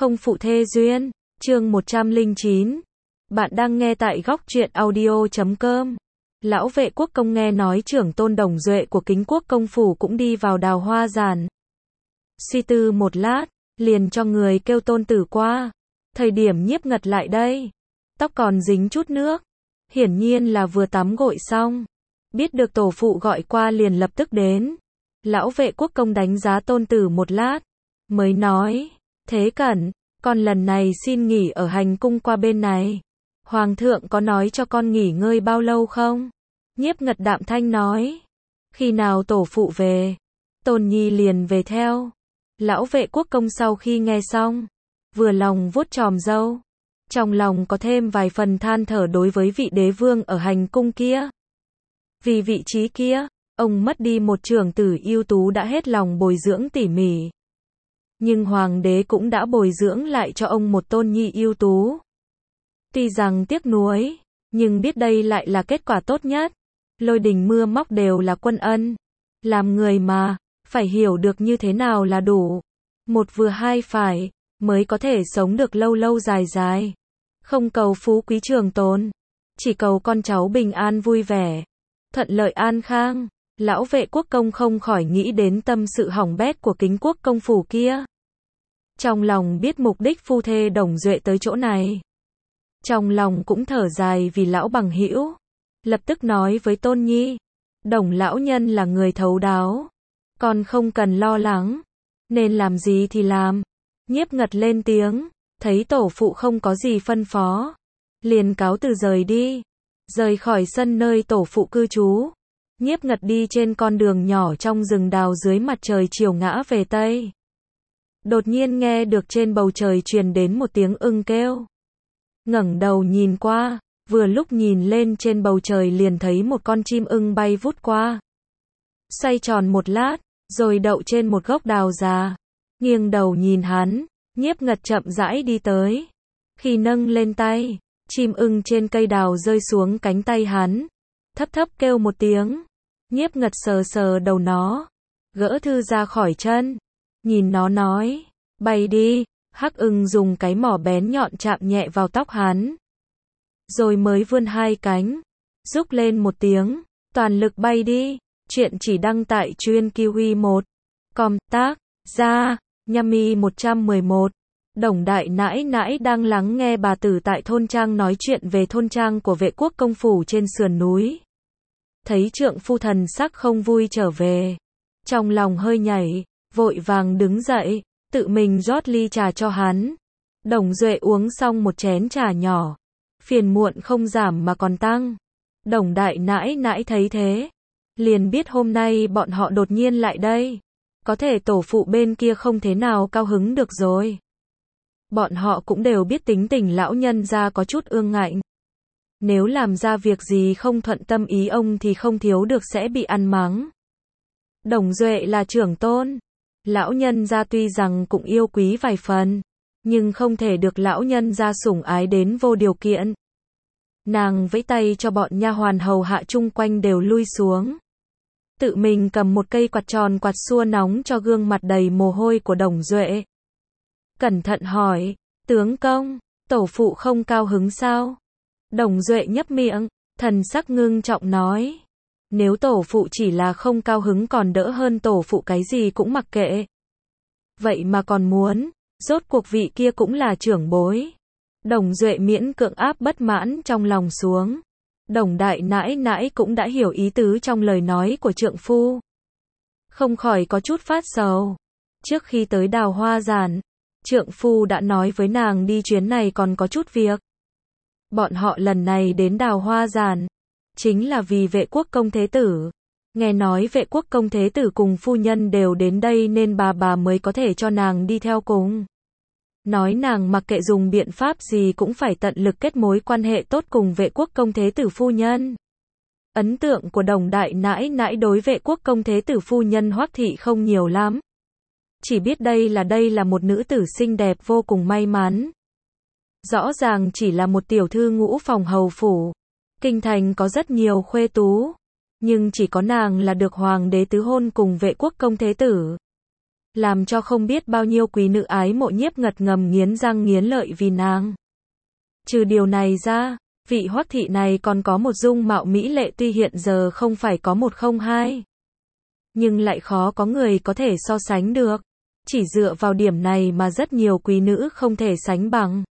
không phụ thê duyên, chương 109. Bạn đang nghe tại góc truyện audio.com. Lão Vệ Quốc Công nghe nói trưởng tôn Đồng Duệ của Kính Quốc công phủ cũng đi vào Đào Hoa Giản. Suy tư một lát, liền cho người kêu tôn tử qua. Thời điểm Nhiếp Ngật lại đây, tóc còn dính chút nước, hiển nhiên là vừa tắm gội xong. Biết được tổ phụ gọi qua liền lập tức đến. Lão Vệ Quốc Công đánh giá tôn tử một lát, mới nói, Thế Cẩn, con lần này xin nghỉ ở hành cung qua bên này. Hoàng thượng có nói cho con nghỉ ngơi bao lâu không? Nhiếp Ngật đạm thanh nói, khi nào tổ phụ về, Tôn Nhi liền về theo. Lão Vệ Quốc Công sau khi nghe xong, vừa lòng vuốt chòm râu, trong lòng có thêm vài phần than thở đối với vị đế vương ở hành cung kia. Vì vị trí kia, ông mất đi một trưởng tử ưu tú đã hết lòng bồi dưỡng tỉ mỉ. Nhưng hoàng đế cũng đã bồi dưỡng lại cho ông một tôn nhi ưu tú. Tuy rằng tiếc nuối, nhưng biết đây lại là kết quả tốt nhất. Lôi đình mưa móc đều là quân ân. Làm người mà, phải hiểu được như thế nào là đủ. Một vừa hai phải, mới có thể sống được lâu lâu dài dài. Không cầu phú quý trường tồn, chỉ cầu con cháu bình an vui vẻ, thuận lợi an khang. Lão Vệ Quốc Công không khỏi nghĩ đến tâm sự hỏng bét của Kính Quốc công phủ kia. Trong lòng biết mục đích phu thê Đồng Duệ tới chỗ này. Trong lòng cũng thở dài vì lão bằng hữu. Lập tức nói với Tôn Nhi, Đồng lão nhân là người thấu đáo, con không cần lo lắng, nên làm gì thì làm. Nhiếp Ngật lên tiếng, thấy tổ phụ không có gì phân phó, liền cáo từ rời đi, rời khỏi sân nơi tổ phụ cư trú. Nhiếp Ngật đi trên con đường nhỏ trong rừng đào dưới mặt trời chiều ngã về tây. Đột nhiên nghe được trên bầu trời truyền đến một tiếng ưng kêu. Ngẩng đầu nhìn qua, vừa lúc nhìn lên trên bầu trời liền thấy một con chim ưng bay vút qua. Xoay tròn một lát, rồi đậu trên một gốc đào già. Nghiêng đầu nhìn hắn, Nhiếp Ngật chậm rãi đi tới. Khi nâng lên tay, chim ưng trên cây đào rơi xuống cánh tay hắn. Thấp thấp kêu một tiếng. Nhiếp Ngật sờ sờ đầu nó, gỡ thư ra khỏi chân, nhìn nó nói, bay đi. Hắc ưng dùng cái mỏ bén nhọn chạm nhẹ vào tóc hắn, rồi mới vươn hai cánh, rúc lên một tiếng, toàn lực bay đi. Chuyện chỉ đăng tại Chuyên Kiwi 1. Com tác gia Nhami 111. Đồng đại nãi nãi đang lắng nghe bà tử tại thôn trang nói chuyện về thôn trang của Vệ Quốc công phủ trên sườn núi. Thấy trượng phu thần sắc không vui trở về, trong lòng hơi nhảy, vội vàng đứng dậy, tự mình rót ly trà cho hắn. Đồng Duệ uống xong một chén trà nhỏ, phiền muộn không giảm mà còn tăng. Đồng đại nãi nãi thấy thế, liền biết hôm nay bọn họ đột nhiên lại đây, có thể tổ phụ bên kia không thế nào cao hứng được rồi. Bọn họ cũng đều biết tính tình lão nhân gia có chút ương ngạnh. Nếu làm ra việc gì không thuận tâm ý ông thì không thiếu được sẽ bị ăn mắng. Đồng Duệ là trưởng tôn, lão nhân gia tuy rằng cũng yêu quý vài phần, nhưng không thể được lão nhân gia sủng ái đến vô điều kiện. Nàng vẫy tay cho bọn nha hoàn hầu hạ chung quanh đều lui xuống. Tự mình cầm một cây quạt tròn quạt xua nóng cho gương mặt đầy mồ hôi của Đồng Duệ. Cẩn thận hỏi, tướng công, tổ phụ không cao hứng sao? Đồng Duệ nhấp miệng, thần sắc ngưng trọng nói, nếu tổ phụ chỉ là không cao hứng còn đỡ hơn tổ phụ cái gì cũng mặc kệ. Vậy mà còn muốn, rốt cuộc vị kia cũng là trưởng bối. Đồng Duệ miễn cưỡng áp bất mãn trong lòng xuống. Đồng đại nãi nãi cũng đã hiểu ý tứ trong lời nói của trượng phu, không khỏi có chút phát sầu. Trước khi tới Đào Hoa Giản, trượng phu đã nói với nàng đi chuyến này còn có chút việc. Bọn họ lần này đến Đào Hoa Giản, chính là vì Vệ Quốc công thế tử. Nghe nói Vệ Quốc công thế tử cùng phu nhân đều đến đây nên bà mới có thể cho nàng đi theo cùng. Nói nàng mặc kệ dùng biện pháp gì cũng phải tận lực kết mối quan hệ tốt cùng Vệ Quốc công thế tử phu nhân. Ấn tượng của đồng đại nãi nãi đối Vệ Quốc công thế tử phu nhân Hoắc thị không nhiều lắm. Chỉ biết đây là một nữ tử xinh đẹp vô cùng may mắn. Rõ ràng chỉ là một tiểu thư ngũ phòng hầu phủ. Kinh thành có rất nhiều khuê tú, nhưng chỉ có nàng là được hoàng đế tứ hôn cùng Vệ Quốc công thế tử. làm cho không biết bao nhiêu quý nữ ái mộ Nhiếp Ngật ngầm nghiến răng nghiến lợi vì nàng. Trừ điều này ra, vị Hoắc thị này còn có một dung mạo mỹ lệ tuy hiện giờ không phải có một không hai, nhưng lại khó có người có thể so sánh được. Chỉ dựa vào điểm này mà rất nhiều quý nữ không thể sánh bằng.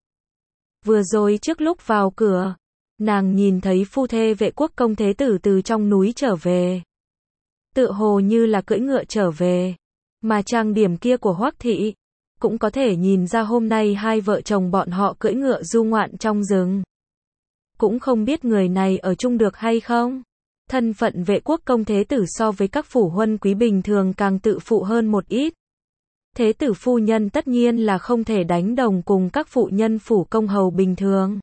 Vừa rồi trước lúc vào cửa, nàng nhìn thấy phu thê Vệ Quốc công thế tử từ trong núi trở về. Tựa hồ như là cưỡi ngựa trở về. Mà trang điểm kia của Hoắc thị, cũng có thể nhìn ra hôm nay hai vợ chồng bọn họ cưỡi ngựa du ngoạn trong rừng. Cũng không biết người này ở chung được hay không. Thân phận Vệ Quốc công thế tử so với các phủ huân quý bình thường càng tự phụ hơn một ít. Thế tử phu nhân tất nhiên là không thể đánh đồng cùng các phụ nhân phủ công hầu bình thường.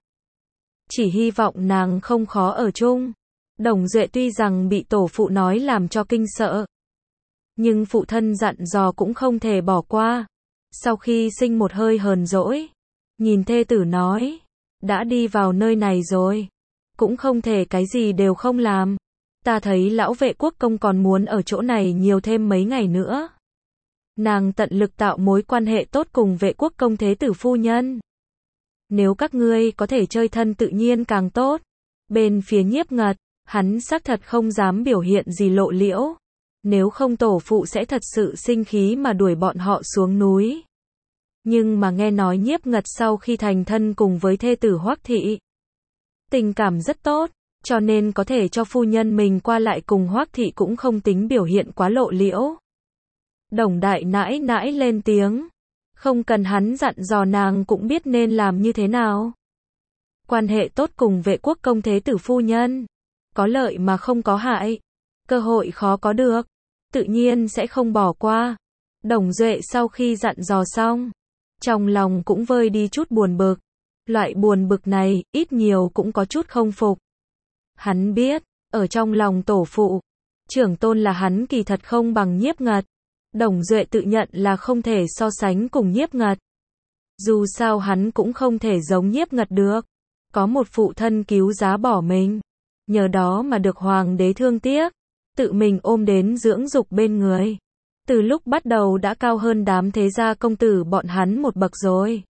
Chỉ hy vọng nàng không khó ở chung. Đồng Duệ tuy rằng bị tổ phụ nói làm cho kinh sợ, nhưng phụ thân dặn dò cũng không thể bỏ qua. Sau khi sinh một hơi hờn dỗi, nhìn thê tử nói, đã đi vào nơi này rồi, cũng không thể cái gì đều không làm. Ta thấy lão Vệ Quốc công còn muốn ở chỗ này nhiều thêm mấy ngày nữa. Nàng tận lực tạo mối quan hệ tốt cùng Vệ Quốc công thế tử phu nhân. Nếu các ngươi có thể chơi thân tự nhiên càng tốt. Bên phía Nhiếp Ngật, hắn xác thật không dám biểu hiện gì lộ liễu. Nếu không tổ phụ sẽ thật sự sinh khí mà đuổi bọn họ xuống núi. Nhưng mà nghe nói Nhiếp Ngật sau khi thành thân cùng với thê tử Hoắc thị, tình cảm rất tốt, cho nên có thể cho phu nhân mình qua lại cùng Hoắc thị cũng không tính biểu hiện quá lộ liễu. Đồng đại nãi nãi lên tiếng, không cần hắn dặn dò nàng cũng biết nên làm như thế nào. Quan hệ tốt cùng Vệ Quốc công thế tử phu nhân, có lợi mà không có hại, cơ hội khó có được, tự nhiên sẽ không bỏ qua. Đồng Duệ sau khi dặn dò xong, trong lòng cũng vơi đi chút buồn bực. Loại buồn bực này, ít nhiều cũng có chút không phục. Hắn biết, ở trong lòng tổ phụ, trưởng tôn là hắn kỳ thật không bằng Nhiếp Ngật. Đồng Duệ tự nhận là không thể so sánh cùng Nhiếp Ngật. Dù sao hắn cũng không thể giống Nhiếp Ngật được. Có một phụ thân cứu giá bỏ mình, nhờ đó mà được hoàng đế thương tiếc, tự mình ôm đến dưỡng dục bên người. Từ lúc bắt đầu đã cao hơn đám thế gia công tử bọn hắn một bậc rồi.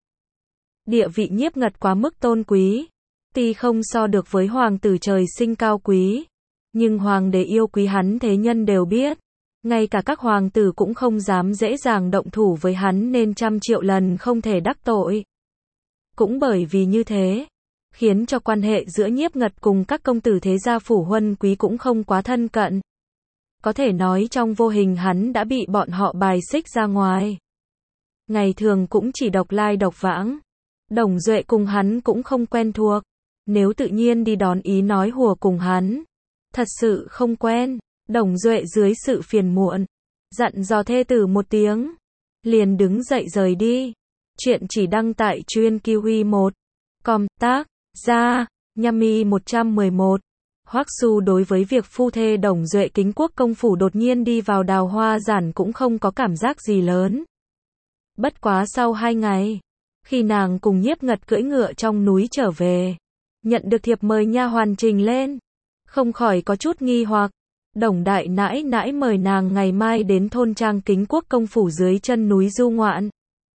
Địa vị Nhiếp Ngật quá mức tôn quý, tuy không so được với hoàng tử trời sinh cao quý, nhưng hoàng đế yêu quý hắn thế nhân đều biết. Ngay cả các hoàng tử cũng không dám dễ dàng động thủ với hắn nên trăm triệu lần không thể đắc tội. Cũng bởi vì như thế, khiến cho quan hệ giữa Nhiếp Ngật cùng các công tử thế gia phủ huân quý cũng không quá thân cận. Có thể nói trong vô hình hắn đã bị bọn họ bài xích ra ngoài. Ngày thường cũng chỉ độc lai độc vãng. Đồng Duệ cùng hắn cũng không quen thuộc. Nếu tự nhiên đi đón ý nói hùa cùng hắn, thật sự không quen. Đồng Duệ dưới sự phiền muộn, dặn dò thê tử một tiếng, liền đứng dậy rời đi. Chuyện chỉ đăng tại chuyên Kiwi 1. Com tác ra, Yami 111. Hoắc Su đối với việc phu thê Đồng Duệ Kính Quốc công phủ đột nhiên đi vào Đào Hoa Giản cũng không có cảm giác gì lớn. Bất quá sau 2 ngày, khi nàng cùng Nhiếp Ngật cưỡi ngựa trong núi trở về, nhận được thiệp mời nha hoàn trình lên, không khỏi có chút nghi hoặc. Đồng đại nãi nãi mời nàng ngày mai đến thôn trang Kính Quốc công phủ dưới chân núi du ngoạn.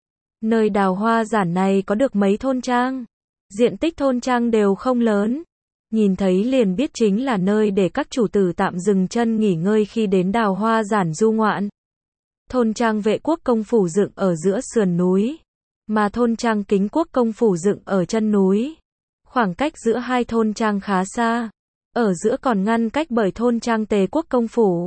Nơi Đào Hoa Giản này có được mấy thôn trang, diện tích thôn trang đều không lớn. Nhìn thấy liền biết chính là nơi để các chủ tử tạm dừng chân nghỉ ngơi khi đến Đào Hoa Giản du ngoạn. Thôn trang Vệ Quốc công phủ dựng ở giữa sườn núi, mà thôn trang Kính Quốc công phủ dựng ở chân núi. Khoảng cách giữa hai thôn trang khá xa, ở giữa còn ngăn cách bởi thôn trang Tề Quốc công phủ.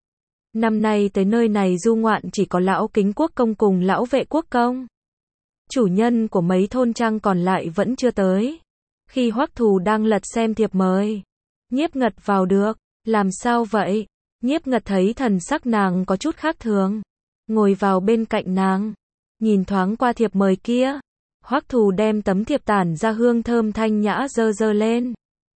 Năm nay tới nơi này du ngoạn chỉ có lão Kính Quốc công cùng lão Vệ Quốc công. Chủ nhân của mấy thôn trang còn lại vẫn chưa tới. Khi Hoắc Thù đang lật xem thiệp mời, Nhiếp Ngật vào được. Làm sao vậy? Nhiếp Ngật thấy thần sắc nàng có chút khác thường, ngồi vào bên cạnh nàng, nhìn thoáng qua thiệp mời kia. Hoắc Thù đem tấm thiệp tản ra hương thơm thanh nhã dơ lên.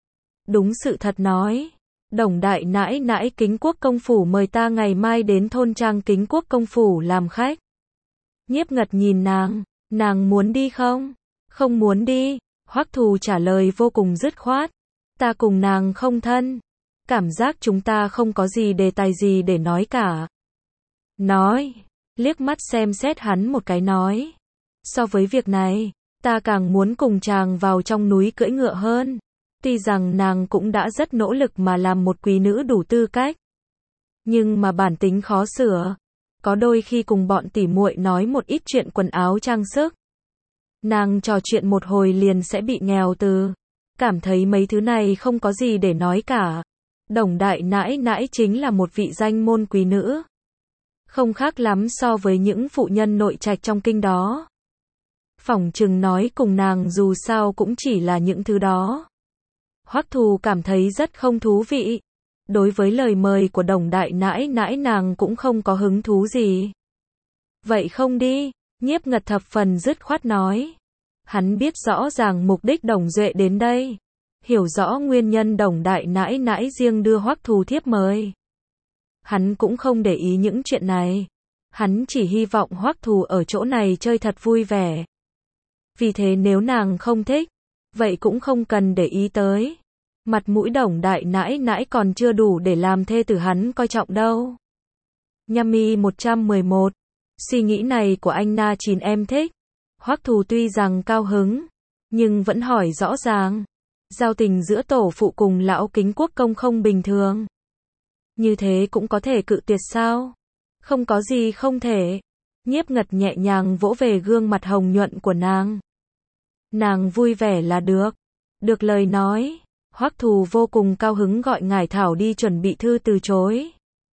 Đúng sự thật nói, Đồng đại nãi nãi Kính Quốc công phủ mời ta ngày mai đến thôn trang Kính Quốc công phủ làm khách. Nhiếp Ngật nhìn nàng muốn đi không? Không muốn đi. Hoắc Thù trả lời vô cùng dứt khoát. Ta cùng nàng không thân. Cảm giác chúng ta không có gì đề tài gì để nói cả. Nói, liếc mắt xem xét hắn một cái nói. So với việc này, ta càng muốn cùng chàng vào trong núi cưỡi ngựa hơn. Tuy rằng nàng cũng đã rất nỗ lực mà làm một quý nữ đủ tư cách. Nhưng mà bản tính khó sửa. Có đôi khi cùng bọn tỉ muội nói một ít chuyện quần áo trang sức. Nàng trò chuyện một hồi liền sẽ bị nghèo từ. Cảm thấy mấy thứ này không có gì để nói cả. Đồng đại nãi nãi chính là một vị danh môn quý nữ. Không khác lắm so với những phụ nhân nội trạch trong kinh đó. Phỏng chừng nói cùng nàng dù sao cũng chỉ là những thứ đó. Hoắc Thù cảm thấy rất không thú vị. Đối với lời mời của Đồng đại nãi nãi nàng cũng không có hứng thú gì. Vậy không đi, Nhiếp Ngật thập phần dứt khoát nói. Hắn biết rõ ràng mục đích Đồng Duệ đến đây. Hiểu rõ nguyên nhân Đồng đại nãi nãi riêng đưa Hoắc Thù thiếp mời. Hắn cũng không để ý những chuyện này. Hắn chỉ hy vọng Hoắc Thù ở chỗ này chơi thật vui vẻ. Vì thế nếu nàng không thích, vậy cũng không cần để ý tới. Mặt mũi Đồng đại nãi nãi còn chưa đủ để làm thê tử hắn coi trọng đâu. Nhami 111. Suy nghĩ này của anh Na Chín em thích. Hoắc Thù tuy rằng cao hứng, nhưng vẫn hỏi rõ ràng. Giao tình giữa tổ phụ cùng lão Kính Quốc công không bình thường. Như thế cũng có thể cự tuyệt sao? Không có gì không thể. Nhiếp Ngật nhẹ nhàng vỗ về gương mặt hồng nhuận của nàng. Nàng vui vẻ là được. Được lời nói. Hoắc Thù vô cùng cao hứng gọi Ngải Thảo đi chuẩn bị thư từ chối.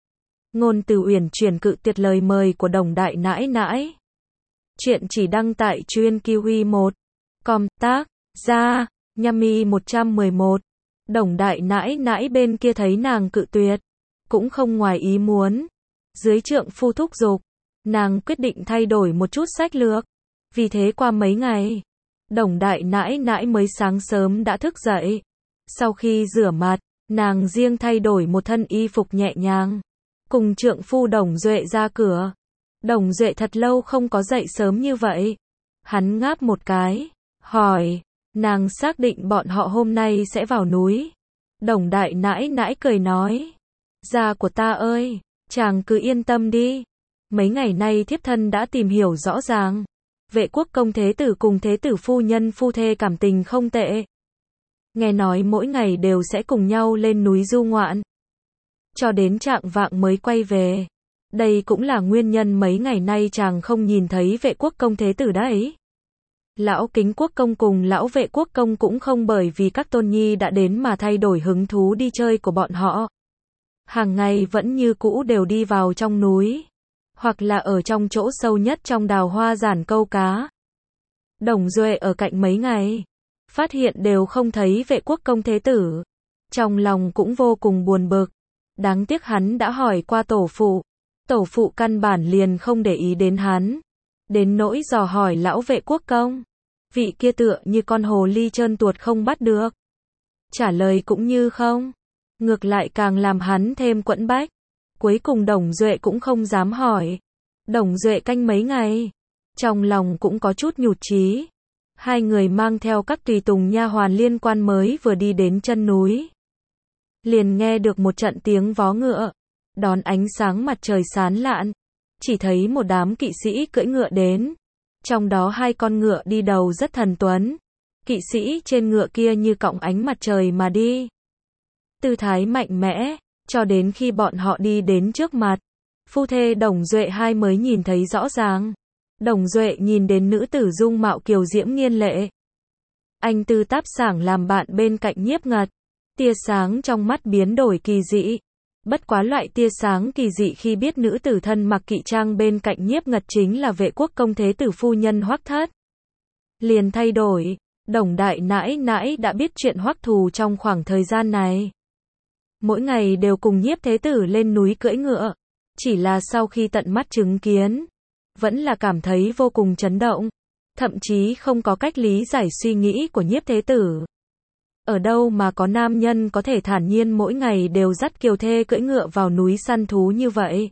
Ngôn Từ Uyển chuyển cự tuyệt lời mời của Đồng đại nãi nãi. Chuyện chỉ đăng tại Truyên Kiwi 1. Com tác gia Nhami 111. Đồng đại nãi nãi bên kia thấy nàng cự tuyệt, cũng không ngoài ý muốn. Dưới trượng phu thúc giục, nàng quyết định thay đổi một chút sách lược. Vì thế qua mấy ngày, Đồng đại nãi nãi mới sáng sớm đã thức dậy. Sau khi rửa mặt, nàng riêng thay đổi một thân y phục nhẹ nhàng, cùng trượng phu Đồng Duệ ra cửa. Đồng Duệ thật lâu không có dậy sớm như vậy. Hắn ngáp một cái, hỏi, nàng xác định bọn họ hôm nay sẽ vào núi. Đồng đại nãi nãi cười nói, gia của ta ơi, chàng cứ yên tâm đi. Mấy ngày nay thiếp thân đã tìm hiểu rõ ràng. Vệ quốc công thế tử cùng thế tử phu nhân phu thê cảm tình không tệ. Nghe nói mỗi ngày đều sẽ cùng nhau lên núi du ngoạn. Cho đến trạng vạng mới quay về. Đây cũng là nguyên nhân mấy ngày nay chàng không nhìn thấy vệ quốc công thế tử đấy. Lão Kính Quốc công cùng lão Vệ Quốc công cũng không bởi vì các tôn nhi đã đến mà thay đổi hứng thú đi chơi của bọn họ. Hàng ngày vẫn như cũ đều đi vào trong núi, hoặc là ở trong chỗ sâu nhất trong đào hoa giản câu cá. Đồng Duệ ở cạnh mấy ngày, phát hiện đều không thấy Vệ Quốc công thế tử. Trong lòng cũng vô cùng buồn bực. Đáng tiếc hắn đã hỏi qua tổ phụ. Tổ phụ căn bản liền không để ý đến hắn. Đến nỗi dò hỏi lão Vệ Quốc công. Vị kia tựa như con hồ ly trơn tuột không bắt được. Trả lời cũng như không. Ngược lại càng làm hắn thêm quẫn bách. Cuối cùng Đồng Duệ cũng không dám hỏi. Đồng Duệ canh mấy ngày. Trong lòng cũng có chút nhụt chí. Hai người mang theo các tùy tùng nha hoàn liên quan mới vừa đi đến chân núi. Liền nghe được một trận tiếng vó ngựa. Đón ánh sáng mặt trời sáng lạn. Chỉ thấy một đám kỵ sĩ cưỡi ngựa đến. Trong đó hai con ngựa đi đầu rất thần tuấn. Kỵ sĩ trên ngựa kia như cọng ánh mặt trời mà đi. Tư thái mạnh mẽ, cho đến khi bọn họ đi đến trước mặt. Phu thê Đồng Duệ hai mới nhìn thấy rõ ràng. Đồng Duệ nhìn đến nữ tử dung mạo kiều diễm nghiên lệ. Anh tư táp sảng làm bạn bên cạnh Nhiếp Ngật. Tia sáng trong mắt biến đổi kỳ dị. Bất quá loại tia sáng kỳ dị khi biết nữ tử thân mặc kỵ trang bên cạnh Nhiếp Ngật chính là Vệ Quốc công thế tử phu nhân Hoắc Thất. Liền thay đổi. Đồng đại nãi nãi đã biết chuyện Hoắc Thù trong khoảng thời gian này. Mỗi ngày đều cùng Nhiếp thế tử lên núi cưỡi ngựa. Chỉ là sau khi tận mắt chứng kiến, vẫn là cảm thấy vô cùng chấn động. Thậm chí không có cách lý giải suy nghĩ của Nhiếp thế tử. Ở đâu mà có nam nhân có thể thản nhiên mỗi ngày đều dắt kiều thê cưỡi ngựa vào núi săn thú như vậy.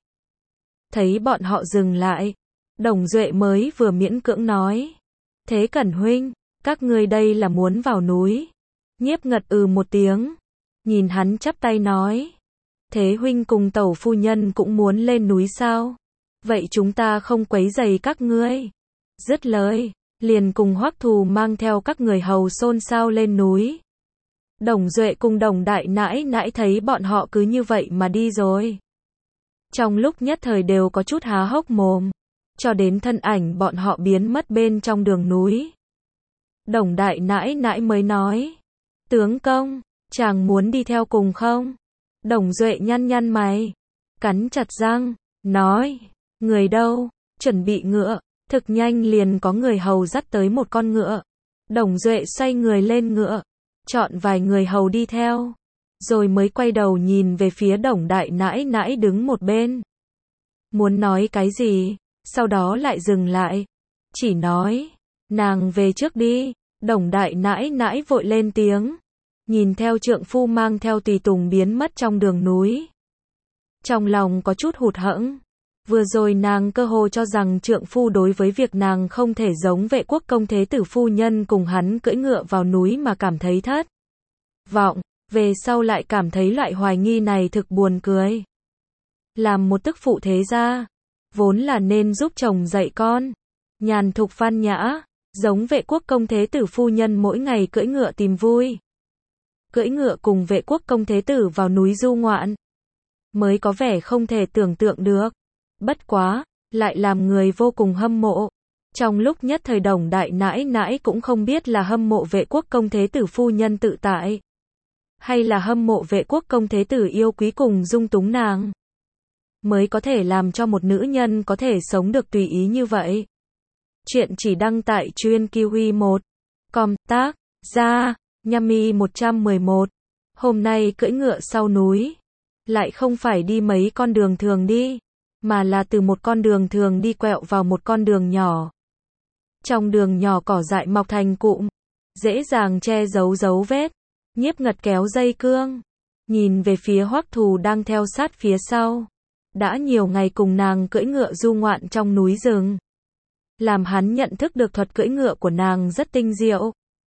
Thấy bọn họ dừng lại, Đồng Duệ mới vừa miễn cưỡng nói. Thế Cẩn huynh, các ngươi đây là muốn vào núi. Nhiếp Ngật một tiếng. Nhìn hắn chắp tay nói. Thế huynh cùng tẩu phu nhân cũng muốn lên núi sao? vậy chúng ta không quấy rầy các ngươi. Dứt lời, liền cùng Hoắc Thù mang theo các người hầu xôn xao lên núi. Đồng Duệ cùng Đồng Đại Nãi Nãi thấy bọn họ cứ như vậy mà đi rồi. Trong lúc nhất thời đều có chút há hốc mồm, cho đến thân ảnh bọn họ biến mất bên trong đường núi. Đồng Đại Nãi Nãi mới nói, tướng công, chàng muốn đi theo cùng không? Đồng Duệ nhăn nhăn mày, cắn chặt răng, nói, người đâu, chuẩn bị ngựa. Thực nhanh liền có người hầu dắt tới một con ngựa. Đồng Duệ xoay người lên ngựa, chọn vài người hầu đi theo, rồi mới quay đầu nhìn về phía Đồng Đại Nãi Nãi đứng một bên. Muốn nói cái gì, sau đó lại dừng lại, chỉ nói, nàng về trước đi. Đồng Đại Nãi Nãi vội lên tiếng, nhìn theo trượng phu mang theo tùy tùng biến mất trong đường núi. Trong lòng có chút hụt hẫng. Vừa rồi nàng cơ hồ cho rằng trượng phu đối với việc nàng không thể giống Vệ Quốc công thế tử phu nhân cùng hắn cưỡi ngựa vào núi mà cảm thấy thất vọng, về sau lại cảm thấy loại hoài nghi này thực buồn cười. Làm một tức phụ thế gia, vốn là nên giúp chồng dạy con, nhàn thục phan nhã, giống Vệ Quốc công thế tử phu nhân mỗi ngày cưỡi ngựa tìm vui. Cưỡi ngựa cùng Vệ Quốc công thế tử vào núi du ngoạn, mới có vẻ không thể tưởng tượng được. Bất quá, lại làm người vô cùng hâm mộ. Trong lúc nhất thời Đồng Đại Nãi Nãi cũng không biết là hâm mộ Vệ Quốc công thế tử phu nhân tự tại, hay là hâm mộ Vệ Quốc công thế tử yêu quý cùng dung túng nàng, mới có thể làm cho một nữ nhân có thể sống được tùy ý như vậy. Chuyện chỉ đăng tại truyện Kiwi 1com, tác giả Yami 111. Hôm nay cưỡi ngựa sau núi, lại không phải đi mấy con đường thường đi, mà là từ một con đường thường đi quẹo vào một con đường nhỏ. Trong đường nhỏ cỏ dại mọc thành cụm, dễ dàng che giấu dấu vết. Nhiếp Ngật kéo dây cương, nhìn về phía Hoắc Thù đang theo sát phía sau. Đã nhiều ngày cùng nàng cưỡi ngựa du ngoạn trong núi rừng, làm hắn nhận thức được thuật cưỡi ngựa của nàng rất tinh diệu.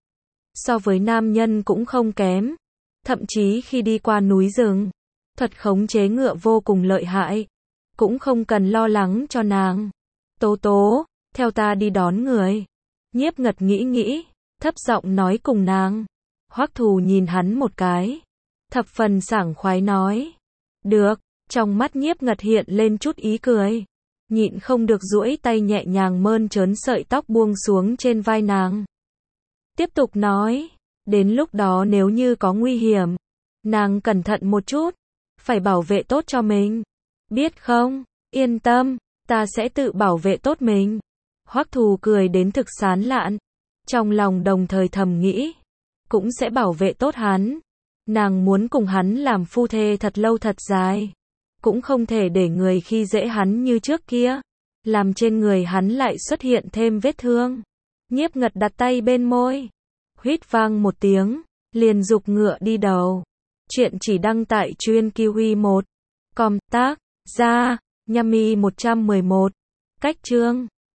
So với nam nhân cũng không kém, thậm chí khi đi qua núi rừng, thuật khống chế ngựa vô cùng lợi hại. Cũng không cần lo lắng cho nàng. Tố tố, theo ta đi đón người. Nhiếp Ngật nghĩ, thấp giọng nói cùng nàng. Hoắc Thù nhìn hắn một cái, thập phần sảng khoái nói, được. Trong mắt Nhiếp Ngật hiện lên chút ý cười, nhịn không được duỗi tay nhẹ nhàng mơn trớn sợi tóc buông xuống trên vai nàng. Tiếp tục nói, đến lúc đó nếu như có nguy hiểm, nàng cẩn thận một chút, phải bảo vệ tốt cho mình. Biết không? Yên tâm, ta sẽ tự bảo vệ tốt mình. Hoắc Thù cười đến thực sán lạn, trong lòng đồng thời thầm nghĩ, cũng sẽ bảo vệ tốt hắn. Nàng muốn cùng hắn làm phu thê thật lâu thật dài, cũng không thể để người khi dễ hắn như trước kia, làm trên người hắn lại xuất hiện thêm vết thương. Nhiếp Ngật đặt tay bên môi, huýt vang một tiếng, liền giục ngựa đi đầu. Chuyện chỉ đăng tại truyện Kiwi 1com, tác giả Yami 111. Cách chương